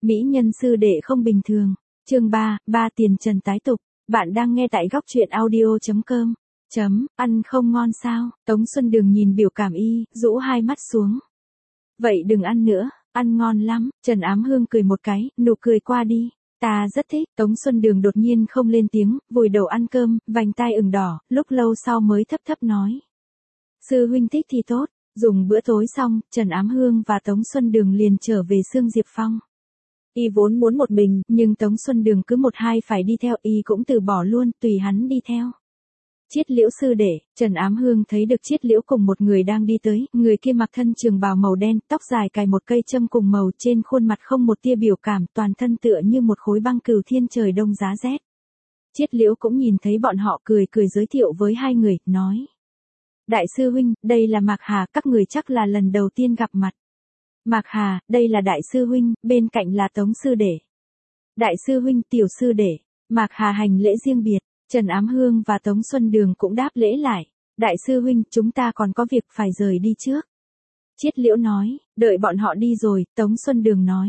Mỹ nhân sư đệ không bình thường. Chương 3, ba tiền trần tái tục. Bạn đang nghe tại góc truyện audio.com. Ăn không ngon sao? Tống Xuân Đường nhìn biểu cảm y, rũ hai mắt xuống. Vậy đừng ăn nữa, ăn ngon lắm. Trần Ám Hương cười một cái, nụ cười qua đi. Ta rất thích. Tống Xuân Đường đột nhiên không lên tiếng, vùi đầu ăn cơm, vành tai ửng đỏ, lúc lâu sau mới thấp thấp nói. Sư huynh thích thì tốt. Dùng bữa tối xong, Trần Ám Hương và Tống Xuân Đường liền trở về Sương Diệp Phong. Y vốn muốn một mình, nhưng Tống Xuân Đường cứ một hai phải đi theo, y cũng từ bỏ luôn, tùy hắn đi theo. Chiết Liễu sư đệ. Trần Ám Hương thấy được Chiết Liễu cùng một người đang đi tới, người kia mặc thân trường bào màu đen, tóc dài cài một cây châm cùng màu, trên khuôn mặt không một tia biểu cảm, toàn thân tựa như một khối băng cừu thiên trời đông giá rét. Chiết Liễu cũng nhìn thấy bọn họ, cười giới thiệu với hai người, nói. Đại sư huynh, đây là Mạc Hà, các người chắc là lần đầu tiên gặp mặt. Mạc Hà, đây là đại sư huynh, bên cạnh là Tống sư đệ. Đại sư huynh, tiểu sư đệ. Mạc Hà hành lễ riêng biệt, Trần Ám Hương và Tống Xuân Đường cũng đáp lễ lại. Đại sư huynh, chúng ta còn có việc phải rời đi trước. Chiết Liễu nói, đợi bọn họ đi rồi, Tống Xuân Đường nói.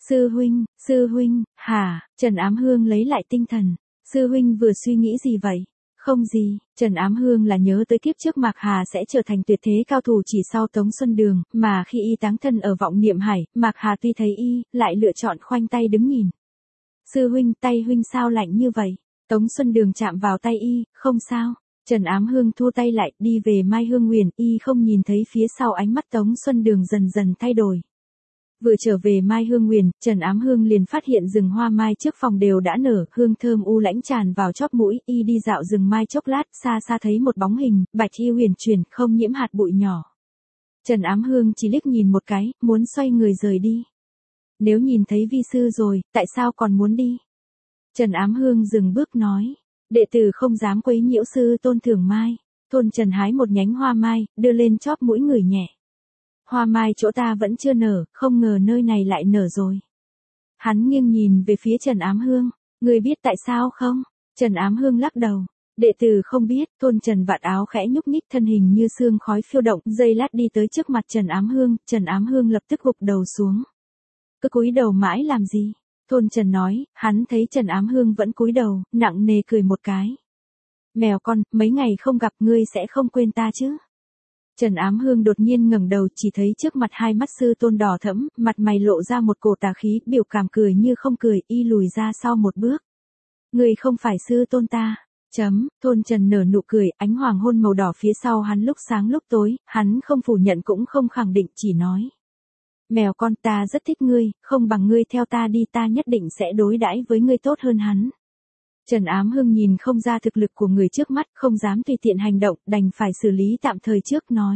Sư huynh, hả? Trần Ám Hương lấy lại tinh thần. Sư huynh vừa suy nghĩ gì vậy? Không gì, Trần Ám Hương là nhớ tới kiếp trước Mạc Hà sẽ trở thành tuyệt thế cao thủ chỉ sau Tống Xuân Đường, mà khi y táng thân ở Vọng Niệm Hải, Mạc Hà tuy thấy y, lại lựa chọn khoanh tay đứng nhìn. Sư huynh, tay huynh sao lạnh như vậy? Tống Xuân Đường chạm vào tay y, không sao. Trần Ám Hương thua tay lại, đi về Mai Hương Nguyền, y không nhìn thấy phía sau ánh mắt Tống Xuân Đường dần dần thay đổi. Vừa trở về Mai Hương Nguyền, Trần Ám Hương liền phát hiện rừng hoa mai trước phòng đều đã nở, hương thơm u lãnh tràn vào chóp mũi, y đi dạo rừng mai chốc lát, xa xa thấy một bóng hình, bạch y huyền chuyển, không nhiễm hạt bụi nhỏ. Trần Ám Hương chỉ liếc nhìn một cái, muốn xoay người rời đi. Nếu nhìn thấy vi sư rồi, tại sao còn muốn đi? Trần Ám Hương dừng bước nói, đệ tử không dám quấy nhiễu sư tôn thưởng mai. Thôn Trần hái một nhánh hoa mai, đưa lên chóp mũi ngửi nhẹ. Hoa mai chỗ ta vẫn chưa nở, không ngờ nơi này lại nở rồi. Hắn nghiêng nhìn về phía Trần Ám Hương, người biết tại sao không? Trần Ám Hương lắc đầu, đệ tử không biết. Thôn Trần vạt áo khẽ nhúc nhích, thân hình như sương khói phiêu động, giây lát đi tới trước mặt Trần Ám Hương lập tức gục đầu xuống. Cứ cúi đầu mãi làm gì? Thôn Trần nói, hắn thấy Trần Ám Hương vẫn cúi đầu, nặng nề cười một cái. Mèo con, mấy ngày không gặp ngươi sẽ không quên ta chứ? Trần Ám Hương đột nhiên ngẩng đầu, chỉ thấy trước mặt hai mắt sư tôn đỏ thẫm, mặt mày lộ ra một cổ tà khí, biểu cảm cười như không cười, y lùi ra sau một bước. Người không phải sư tôn ta. Thôn Trần nở nụ cười, ánh hoàng hôn màu đỏ phía sau hắn lúc sáng lúc tối, hắn không phủ nhận cũng không khẳng định, chỉ nói. Mèo con, ta rất thích ngươi, không bằng ngươi theo ta đi, ta nhất định sẽ đối đãi với ngươi tốt hơn hắn. Trần Ám Hương nhìn không ra thực lực của người trước mắt, không dám tùy tiện hành động, đành phải xử lý tạm thời trước, nói.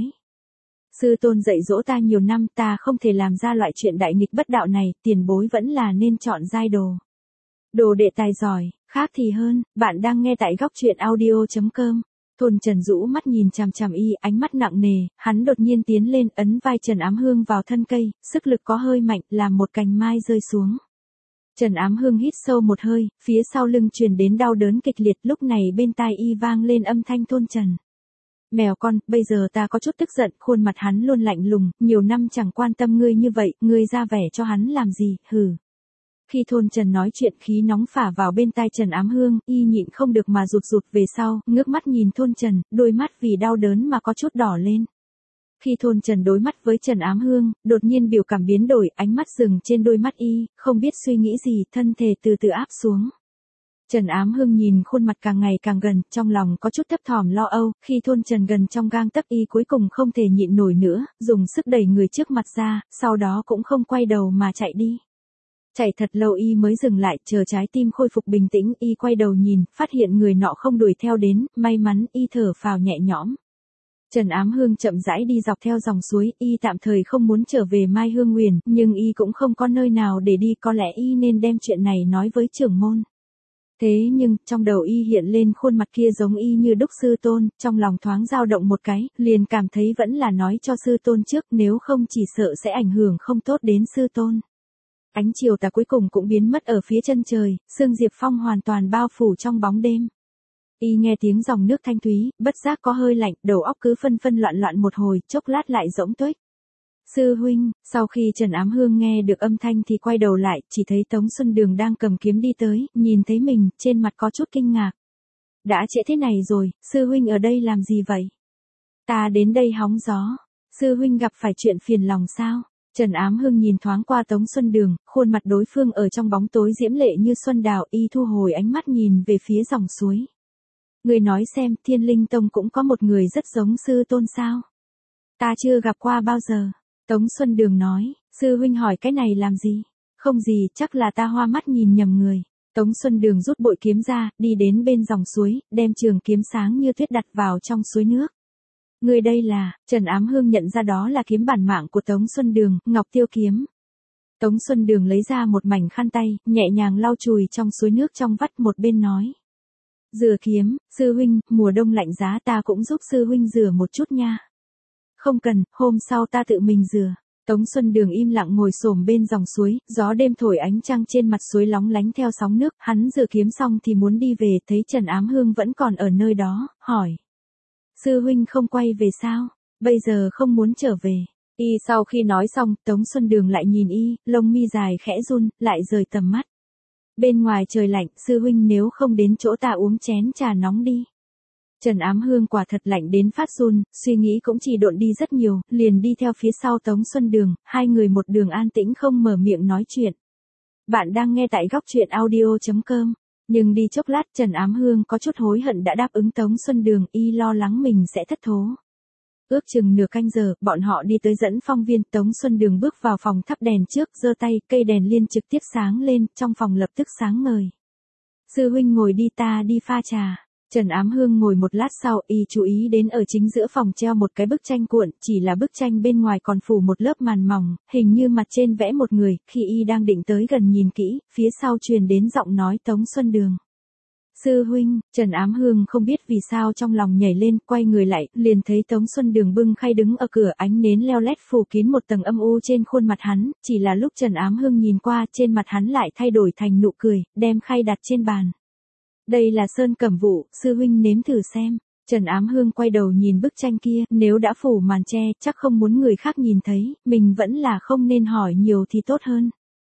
Sư tôn dạy dỗ ta nhiều năm, ta không thể làm ra loại chuyện đại nghịch bất đạo này, tiền bối vẫn là nên chọn giai đồ. Đồ đệ tài giỏi, khác thì hơn. Bạn đang nghe tại góc truyện audio.com. Thôn Trần rũ mắt nhìn chằm chằm y, ánh mắt nặng nề, hắn đột nhiên tiến lên, ấn vai Trần Ám Hương vào thân cây, sức lực có hơi mạnh, làm một cành mai rơi xuống. Trần Ám Hương hít sâu một hơi, phía sau lưng truyền đến đau đớn kịch liệt, lúc này bên tai y vang lên âm thanh Thôn Trần. Mèo con, bây giờ ta có chút tức giận, khuôn mặt hắn luôn lạnh lùng, nhiều năm chẳng quan tâm ngươi như vậy, ngươi ra vẻ cho hắn làm gì, hừ. Khi Thôn Trần nói chuyện, khí nóng phả vào bên tai Trần Ám Hương, y nhịn không được mà rụt về sau, ngước mắt nhìn Thôn Trần, đôi mắt vì đau đớn mà có chút đỏ lên. Khi Thôn Trần đối mắt với Trần Ám Hương, đột nhiên biểu cảm biến đổi, ánh mắt dừng trên đôi mắt y, không biết suy nghĩ gì, thân thể từ từ áp xuống. Trần Ám Hương nhìn khuôn mặt càng ngày càng gần, trong lòng có chút thấp thỏm lo âu, khi Thôn Trần gần trong gang tấc y cuối cùng không thể nhịn nổi nữa, dùng sức đẩy người trước mặt ra, sau đó cũng không quay đầu mà chạy đi. Chạy thật lâu y mới dừng lại, chờ trái tim khôi phục bình tĩnh, y quay đầu nhìn, phát hiện người nọ không đuổi theo đến, may mắn, y thở phào nhẹ nhõm. Trần Ám Hương chậm rãi đi dọc theo dòng suối, y tạm thời không muốn trở về Mai Hương Nguyền, nhưng y cũng không có nơi nào để đi, có lẽ y nên đem chuyện này nói với trưởng môn. Thế nhưng, trong đầu y hiện lên khuôn mặt kia giống y như đúc sư tôn, trong lòng thoáng dao động một cái, liền cảm thấy vẫn là nói cho sư tôn trước, nếu không chỉ sợ sẽ ảnh hưởng không tốt đến sư tôn. Ánh chiều tà cuối cùng cũng biến mất ở phía chân trời, Sương Diệp Phong hoàn toàn bao phủ trong bóng đêm. Y nghe tiếng dòng nước thanh thúy, bất giác có hơi lạnh, đầu óc cứ phân loạn một hồi, chốc lát lại rỗng tuếch. Sư huynh, sau khi Trần Ám Hương nghe được âm thanh thì quay đầu lại, chỉ thấy Tống Xuân Đường đang cầm kiếm đi tới, nhìn thấy mình, trên mặt có chút kinh ngạc. Đã trễ thế này rồi, sư huynh ở đây làm gì vậy? Ta đến đây hóng gió. Sư huynh gặp phải chuyện phiền lòng sao? Trần Ám Hương nhìn thoáng qua Tống Xuân Đường, khuôn mặt đối phương ở trong bóng tối diễm lệ như xuân đào, y thu hồi ánh mắt nhìn về phía dòng suối. Người nói xem, Thiên Linh Tông cũng có một người rất giống sư tôn sao? Ta chưa gặp qua bao giờ. Tống Xuân Đường nói, sư huynh hỏi cái này làm gì? Không gì, chắc là ta hoa mắt nhìn nhầm người. Tống Xuân Đường rút bội kiếm ra, đi đến bên dòng suối, đem trường kiếm sáng như tuyết đặt vào trong suối nước. Người đây là, Trần Ám Hương nhận ra đó là kiếm bản mạng của Tống Xuân Đường, Ngọc Tiêu kiếm. Tống Xuân Đường lấy ra một mảnh khăn tay, nhẹ nhàng lau chùi trong suối nước trong vắt, một bên nói. Rửa kiếm, sư huynh, mùa đông lạnh giá ta cũng giúp sư huynh rửa một chút nha. Không cần, hôm sau ta tự mình rửa. Tống Xuân Đường im lặng ngồi xổm bên dòng suối, gió đêm thổi ánh trăng trên mặt suối lóng lánh theo sóng nước, hắn rửa kiếm xong thì muốn đi về, thấy Trần Ám Hương vẫn còn ở nơi đó, hỏi. Sư huynh không quay về sao? Bây giờ không muốn trở về. Y sau khi nói xong, Tống Xuân Đường lại nhìn y, lông mi dài khẽ run, lại rời tầm mắt. Bên ngoài trời lạnh, sư huynh nếu không đến chỗ ta uống chén trà nóng đi. Trần Ám Hương quả thật lạnh đến phát run, suy nghĩ cũng chỉ độn đi rất nhiều, liền đi theo phía sau Tống Xuân Đường, hai người một đường an tĩnh không mở miệng nói chuyện. Bạn đang nghe tại góc truyện audio.com. Nhưng đi chốc lát Trần Ám Hương có chút hối hận đã đáp ứng Tống Xuân Đường, y lo lắng mình sẽ thất thố. Ước chừng nửa canh giờ, bọn họ đi tới Dẫn Phong Viên, Tống Xuân Đường bước vào phòng thắp đèn trước, giơ tay, cây đèn liên trực tiếp sáng lên, trong phòng lập tức sáng ngời. Sư huynh ngồi đi, ta đi pha trà. Trần Ám Hương ngồi một lát sau, y chú ý đến ở chính giữa phòng treo một cái bức tranh cuộn, chỉ là bức tranh bên ngoài còn phủ một lớp màn mỏng, hình như mặt trên vẽ một người, khi y đang định tới gần nhìn kỹ, phía sau truyền đến giọng nói Tống Xuân Đường. Sư huynh, Trần Ám Hương không biết vì sao trong lòng nhảy lên, quay người lại, liền thấy Tống Xuân Đường bưng khay đứng ở cửa, ánh nến leo lét phủ kín một tầng âm u trên khuôn mặt hắn, chỉ là lúc Trần Ám Hương nhìn qua, trên mặt hắn lại thay đổi thành nụ cười, đem khay đặt trên bàn. Đây là sơn cẩm vụ, sư huynh nếm thử xem. Trần Ám Hương quay đầu nhìn bức tranh kia, nếu đã phủ màn che, chắc không muốn người khác nhìn thấy, mình vẫn là không nên hỏi nhiều thì tốt hơn.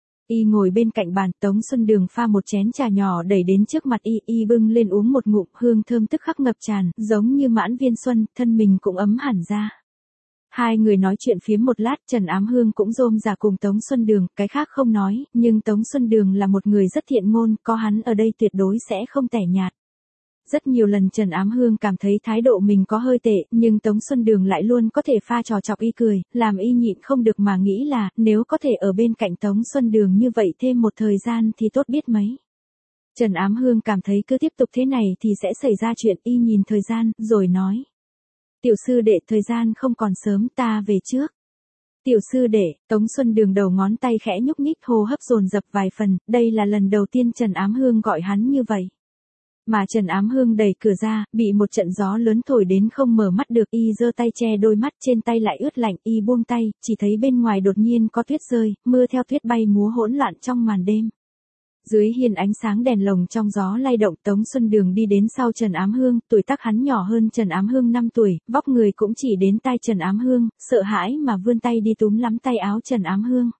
Y ngồi bên cạnh bàn, Tống Xuân Đường pha một chén trà nhỏ đẩy đến trước mặt y bưng lên uống một ngụm, hương thơm tức khắc ngập tràn, giống như mãn viên xuân, thân mình cũng ấm hẳn ra. Hai người nói chuyện phiếm một lát, Trần Ám Hương cũng rôm rả cùng Tống Xuân Đường, cái khác không nói, nhưng Tống Xuân Đường là một người rất thiện ngôn, có hắn ở đây tuyệt đối sẽ không tẻ nhạt. Rất nhiều lần Trần Ám Hương cảm thấy thái độ mình có hơi tệ, nhưng Tống Xuân Đường lại luôn có thể pha trò chọc y cười, làm y nhịn không được mà nghĩ là, nếu có thể ở bên cạnh Tống Xuân Đường như vậy thêm một thời gian thì tốt biết mấy. Trần Ám Hương cảm thấy cứ tiếp tục thế này thì sẽ xảy ra chuyện, y nhìn thời gian, rồi nói. Tiểu sư đệ, thời gian không còn sớm, ta về trước. Tiểu sư đệ, Tống Xuân Đường đầu ngón tay khẽ nhúc nhích, hô hấp dồn dập vài phần, đây là lần đầu tiên Trần Ám Hương gọi hắn như vậy. Mà Trần Ám Hương đẩy cửa ra, bị một trận gió lớn thổi đến không mở mắt được, y giơ tay che đôi mắt, trên tay lại ướt lạnh, y buông tay, chỉ thấy bên ngoài đột nhiên có tuyết rơi, mưa theo tuyết bay múa hỗn loạn trong màn đêm. Dưới hiên ánh sáng đèn lồng trong gió lay động, Tống Xuân Đường đi đến sau Trần Ám Hương, tuổi tác hắn nhỏ hơn Trần Ám Hương 5 tuổi, vóc người cũng chỉ đến tai Trần Ám Hương, sợ hãi mà vươn tay đi túm lắm tay áo Trần Ám Hương.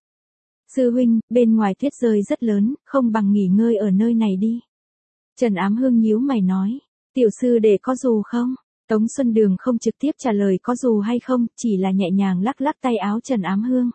Sư huynh, bên ngoài tuyết rơi rất lớn, không bằng nghỉ ngơi ở nơi này đi. Trần Ám Hương nhíu mày nói, tiểu sư đệ có dù không? Tống Xuân Đường không trực tiếp trả lời có dù hay không, chỉ là nhẹ nhàng lắc lắc tay áo Trần Ám Hương.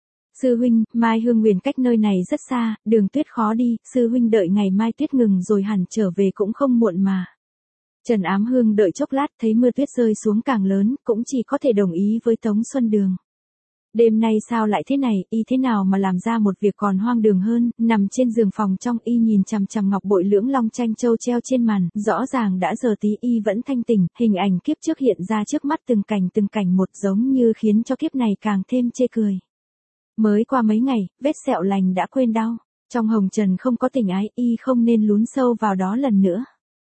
Sư huynh, Mai Hương Nguyền cách nơi này rất xa, đường tuyết khó đi, sư huynh đợi ngày mai tuyết ngừng rồi hẳn trở về cũng không muộn mà. Trần Ám Hương đợi chốc lát thấy mưa tuyết rơi xuống càng lớn, cũng chỉ có thể đồng ý với Tống Xuân Đường. Đêm nay sao lại thế này, y thế nào mà làm ra một việc còn hoang đường hơn, nằm trên giường phòng trong y nhìn chằm chằm ngọc bội lưỡng long tranh châu treo trên màn, rõ ràng đã giờ tí y vẫn thanh tỉnh, hình ảnh kiếp trước hiện ra trước mắt từng cảnh một giống như khiến cho kiếp này càng thêm chê cười. Mới qua mấy ngày, vết sẹo lành đã quên đau, trong hồng trần không có tình ái, y không nên lún sâu vào đó lần nữa.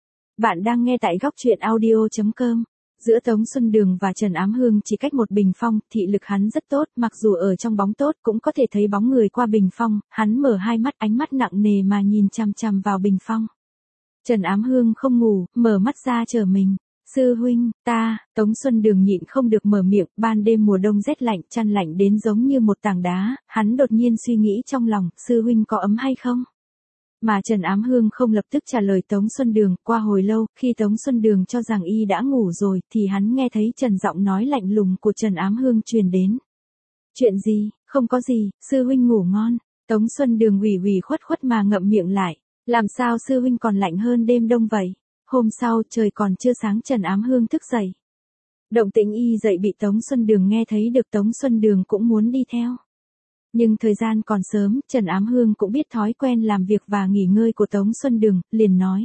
Bạn đang nghe tại góc truyện audio.com. Giữa Tống Xuân Đường và Trần Ám Hương chỉ cách một bình phong, thị lực hắn rất tốt, mặc dù ở trong bóng tốt cũng có thể thấy bóng người qua bình phong, hắn mở hai mắt, ánh mắt nặng nề mà nhìn chằm chằm vào bình phong. Trần Ám Hương không ngủ, mở mắt ra chờ mình. Sư huynh, Tống Xuân Đường nhịn không được mở miệng, ban đêm mùa đông rét lạnh, chăn lạnh đến giống như một tảng đá, hắn đột nhiên suy nghĩ trong lòng, sư huynh có ấm hay không? Mà Trần Ám Hương không lập tức trả lời Tống Xuân Đường, qua hồi lâu, khi Tống Xuân Đường cho rằng y đã ngủ rồi, thì hắn nghe thấy Trần giọng nói lạnh lùng của Trần Ám Hương truyền đến. Chuyện gì, không có gì, sư huynh ngủ ngon. Tống Xuân Đường ủy ủy khuất khuất mà ngậm miệng lại, làm sao sư huynh còn lạnh hơn đêm đông vậy? Hôm sau trời còn chưa sáng Trần Ám Hương thức dậy. Động tĩnh y dậy bị Tống Xuân Đường nghe thấy được, Tống Xuân Đường cũng muốn đi theo. Nhưng thời gian còn sớm, Trần Ám Hương cũng biết thói quen làm việc và nghỉ ngơi của Tống Xuân Đường, liền nói.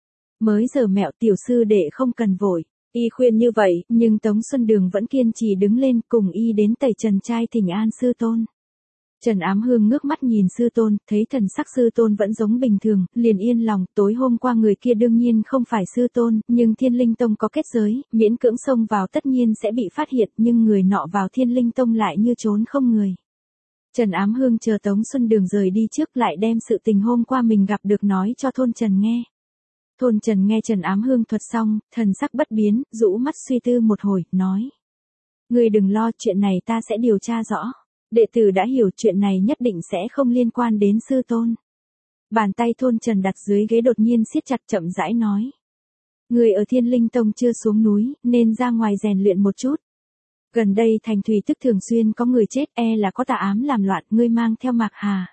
Mới giờ mẹo tiểu sư đệ không cần vội. Y khuyên như vậy, nhưng Tống Xuân Đường vẫn kiên trì đứng lên cùng y đến tẩy trần trai thỉnh an sư tôn. Trần Ám Hương ngước mắt nhìn sư tôn, thấy thần sắc sư tôn vẫn giống bình thường, liền yên lòng, tối hôm qua người kia đương nhiên không phải sư tôn, nhưng Thiên Linh Tông có kết giới, miễn cưỡng xông vào tất nhiên sẽ bị phát hiện, nhưng người nọ vào Thiên Linh Tông lại như trốn không người. Trần Ám Hương chờ Tống Xuân Đường rời đi trước lại đem sự tình hôm qua mình gặp được nói cho Thôn Trần nghe. Thôn Trần nghe Trần Ám Hương thuật xong, thần sắc bất biến, rũ mắt suy tư một hồi, nói. Ngươi đừng lo, chuyện này ta sẽ điều tra rõ. Đệ tử đã hiểu, chuyện này nhất định sẽ không liên quan đến sư tôn. Bàn tay Thôn Trần đặt dưới ghế đột nhiên siết chặt, chậm rãi nói. Người ở Thiên Linh Tông chưa xuống núi, nên ra ngoài rèn luyện một chút. Gần đây thành thủy tức thường xuyên có người chết, là có tà ám làm loạn, ngươi mang theo Mạc Hà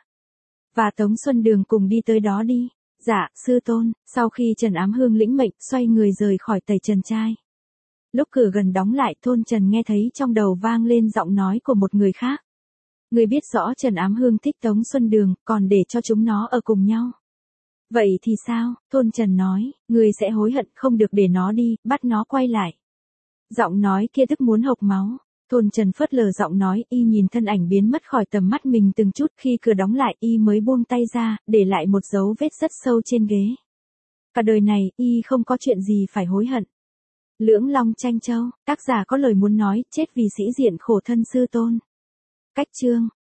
và Tống Xuân Đường cùng đi tới đó đi. Dạ, sư tôn. Sau khi Trần Ám Hương lĩnh mệnh, xoay người rời khỏi tẩy trần trai. Lúc cửa gần đóng lại, Thôn Trần nghe thấy trong đầu vang lên giọng nói của một người khác. Người biết rõ Trần Ám Hương thích Tống Xuân Đường, còn để cho chúng nó ở cùng nhau. Vậy thì sao? Thôn Trần nói, người sẽ hối hận, không được để nó đi, bắt nó quay lại. Giọng nói kia tức muốn hộc máu. Thôn Trần phớt lờ giọng nói, y nhìn thân ảnh biến mất khỏi tầm mắt mình từng chút, khi cửa đóng lại y mới buông tay ra, để lại một dấu vết rất sâu trên ghế. Cả đời này, y không có chuyện gì phải hối hận. Lưỡng Long Tranh Châu, tác giả có lời muốn nói, chết vì sĩ diện khổ thân sư tôn. Cách chương